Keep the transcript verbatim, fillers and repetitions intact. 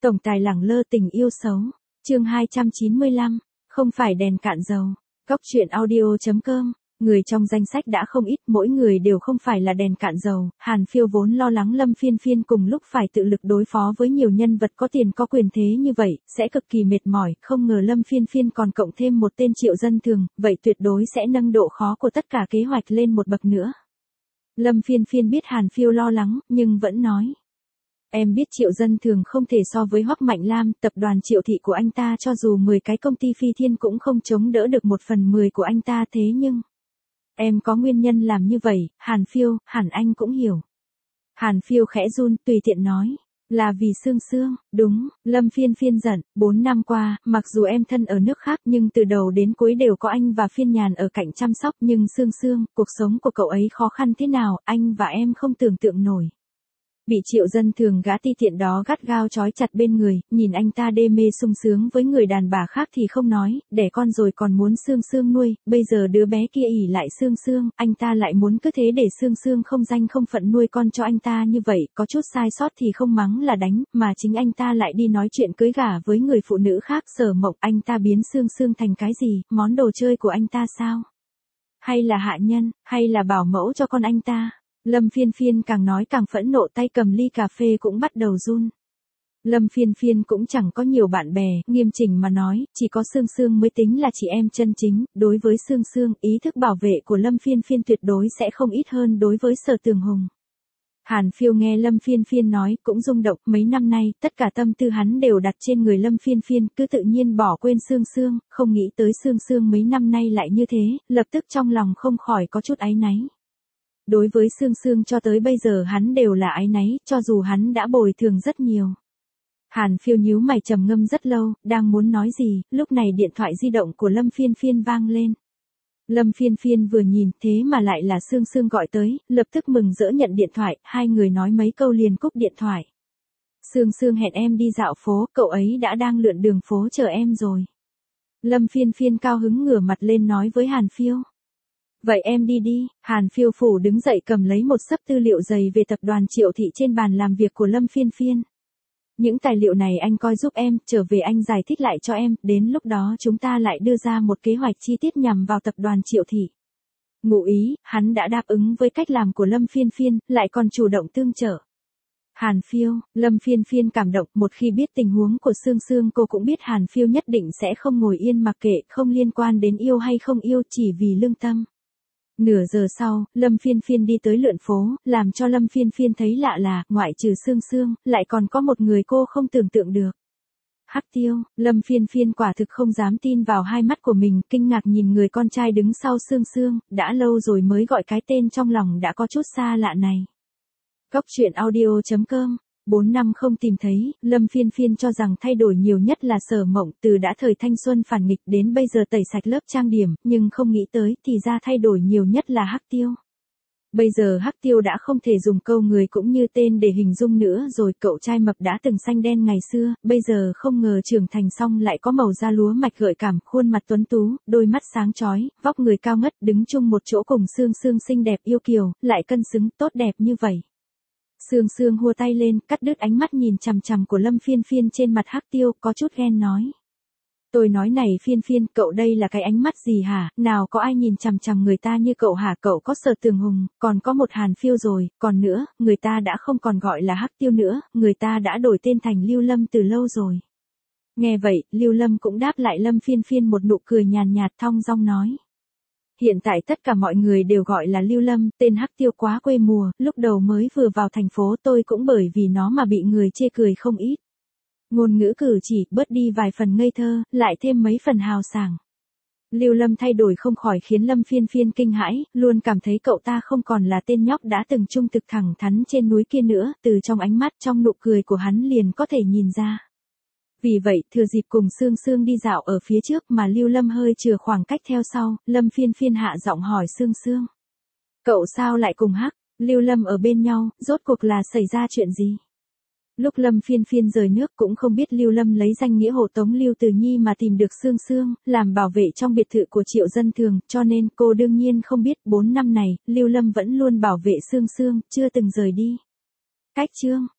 Tổng tài lẳng lơ tình yêu xấu. Chương hai trăm chín mươi lăm, không phải đèn cạn dầu. Góc truyện audio chấm com. Người trong danh sách đã không ít, mỗi người đều không phải là đèn cạn dầu. Hàn Phiêu vốn lo lắng Lâm Phiên Phiên cùng lúc phải tự lực đối phó với nhiều nhân vật có tiền có quyền thế như vậy, sẽ cực kỳ mệt mỏi, không ngờ Lâm Phiên Phiên còn cộng thêm một tên Triệu Dân Thường, vậy tuyệt đối sẽ nâng độ khó của tất cả kế hoạch lên một bậc nữa. Lâm Phiên Phiên biết Hàn Phiêu lo lắng, nhưng vẫn nói. Em biết Triệu Dân Thường không thể so với Hoắc Mạnh Lam, tập đoàn Triệu Thị của anh ta cho dù mười cái công ty phi thiên cũng không chống đỡ được một phần mười của anh ta, thế nhưng em có nguyên nhân làm như vậy, Hàn Phiêu, hẳn anh cũng hiểu. Hàn Phiêu khẽ run, tùy tiện nói. Là vì Sương Sương, đúng, Lâm Phiên Phiên giận, bốn năm qua, mặc dù em thân ở nước khác nhưng từ đầu đến cuối đều có anh và Phiên Nhàn ở cạnh chăm sóc, nhưng Sương Sương, cuộc sống của cậu ấy khó khăn thế nào, anh và em không tưởng tượng nổi. Bị Triệu Dân Thường gã ti tiện đó gắt gao trói chặt bên người, nhìn anh ta đê mê sung sướng với người đàn bà khác thì không nói, đẻ con rồi còn muốn Sương Sương nuôi, bây giờ đứa bé kia ỉ lại Sương Sương, anh ta lại muốn cứ thế để Sương Sương không danh không phận nuôi con cho anh ta như vậy, có chút sai sót thì không mắng là đánh, mà chính anh ta lại đi nói chuyện cưới gả với người phụ nữ khác. Sở Mộng, anh ta biến Sương Sương thành cái gì, món đồ chơi của anh ta sao? Hay là hạ nhân, hay là bảo mẫu cho con anh ta? Lâm Phiên Phiên càng nói càng phẫn nộ, tay cầm ly cà phê cũng bắt đầu run. Lâm Phiên Phiên cũng chẳng có nhiều bạn bè, nghiêm chỉnh mà nói, chỉ có Sương Sương mới tính là chị em chân chính, đối với Sương Sương, ý thức bảo vệ của Lâm Phiên Phiên tuyệt đối sẽ không ít hơn đối với Sở Tường Hùng. Hàn Phiêu nghe Lâm Phiên Phiên nói, cũng rung động, mấy năm nay, tất cả tâm tư hắn đều đặt trên người Lâm Phiên Phiên, cứ tự nhiên bỏ quên Sương Sương, không nghĩ tới Sương Sương mấy năm nay lại như thế, lập tức trong lòng không khỏi có chút áy náy. Đối với Sương Sương cho tới bây giờ hắn đều là áy náy, cho dù hắn đã bồi thường rất nhiều. Hàn Phiêu nhíu mày trầm ngâm rất lâu, đang muốn nói gì, lúc này điện thoại di động của Lâm Phiên Phiên vang lên. Lâm Phiên Phiên vừa nhìn, thế mà lại là Sương Sương gọi tới, lập tức mừng rỡ nhận điện thoại, hai người nói mấy câu liền cúp điện thoại. Sương Sương hẹn em đi dạo phố, cậu ấy đã đang lượn đường phố chờ em rồi. Lâm Phiên Phiên cao hứng ngửa mặt lên nói với Hàn Phiêu. Vậy em đi đi. Hàn Phiêu phủ đứng dậy cầm lấy một xấp tư liệu dày về tập đoàn Triệu Thị trên bàn làm việc của Lâm Phiên Phiên. Những tài liệu này anh coi giúp em, trở về anh giải thích lại cho em, đến lúc đó chúng ta lại đưa ra một kế hoạch chi tiết nhằm vào tập đoàn Triệu Thị. Ngụ ý, hắn đã đáp ứng với cách làm của Lâm Phiên Phiên, lại còn chủ động tương trợ. Hàn Phiêu, Lâm Phiên Phiên cảm động, một khi biết tình huống của Sương Sương cô cũng biết Hàn Phiêu nhất định sẽ không ngồi yên mặc kệ, không liên quan đến yêu hay không yêu, chỉ vì lương tâm. Nửa giờ sau, Lâm Phiên Phiên đi tới lượn phố, làm cho Lâm Phiên Phiên thấy lạ là, ngoại trừ Sương Sương, lại còn có một người cô không tưởng tượng được. Hắc Tiêu, Lâm Phiên Phiên quả thực không dám tin vào hai mắt của mình, kinh ngạc nhìn người con trai đứng sau Sương Sương, đã lâu rồi mới gọi cái tên trong lòng đã có chút xa lạ này. Góc truyện audio chấm com. Bốn năm không tìm thấy, Lâm Phiên Phiên cho rằng thay đổi nhiều nhất là Sở Mộng, từ đã thời thanh xuân phản nghịch đến bây giờ tẩy sạch lớp trang điểm, nhưng không nghĩ tới thì ra thay đổi nhiều nhất là Hắc Tiêu. Bây giờ Hắc Tiêu đã không thể dùng câu người cũng như tên để hình dung nữa rồi, cậu trai mập đã từng xanh đen ngày xưa, bây giờ không ngờ trưởng thành xong lại có màu da lúa mạch gợi cảm, khuôn mặt tuấn tú, đôi mắt sáng chói, vóc người cao ngất, đứng chung một chỗ cùng Sương Sương xinh đẹp yêu kiều, lại cân xứng, tốt đẹp như vậy. Sương Sương hua tay lên, cắt đứt ánh mắt nhìn chằm chằm của Lâm Phiên Phiên trên mặt Hắc Tiêu, có chút ghen nói. Tôi nói này Phiên Phiên, cậu đây là cái ánh mắt gì hả, nào có ai nhìn chằm chằm người ta như cậu hả, cậu có Sở Tường Hùng, còn có một Hàn Phiêu rồi, còn nữa, người ta đã không còn gọi là Hắc Tiêu nữa, người ta đã đổi tên thành Lưu Lâm từ lâu rồi. Nghe vậy, Lưu Lâm cũng đáp lại Lâm Phiên Phiên một nụ cười nhàn nhạt, thong dong nói. Hiện tại tất cả mọi người đều gọi là Lưu Lâm, tên Hắc Tiêu quá quê mùa, lúc đầu mới vừa vào thành phố tôi cũng bởi vì nó mà bị người chê cười không ít. Ngôn ngữ cử chỉ, bớt đi vài phần ngây thơ, lại thêm mấy phần hào sảng. Lưu Lâm thay đổi không khỏi khiến Lâm Phiên Phiên kinh hãi, luôn cảm thấy cậu ta không còn là tên nhóc đã từng trung thực thẳng thắn trên núi kia nữa, từ trong ánh mắt trong nụ cười của hắn liền có thể nhìn ra. Vì vậy, thừa dịp cùng Sương Sương đi dạo ở phía trước mà Lưu Lâm hơi chừa khoảng cách theo sau, Lâm Phiên Phiên hạ giọng hỏi Sương Sương. Cậu sao lại cùng Hắc, Lưu Lâm ở bên nhau, rốt cuộc là xảy ra chuyện gì? Lúc Lâm Phiên Phiên rời nước cũng không biết Lưu Lâm lấy danh nghĩa hộ tống Lưu Từ Nhi mà tìm được Sương Sương, làm bảo vệ trong biệt thự của Triệu Dân Thường, cho nên cô đương nhiên không biết bốn năm này, Lưu Lâm vẫn luôn bảo vệ Sương Sương, chưa từng rời đi. Cách chương.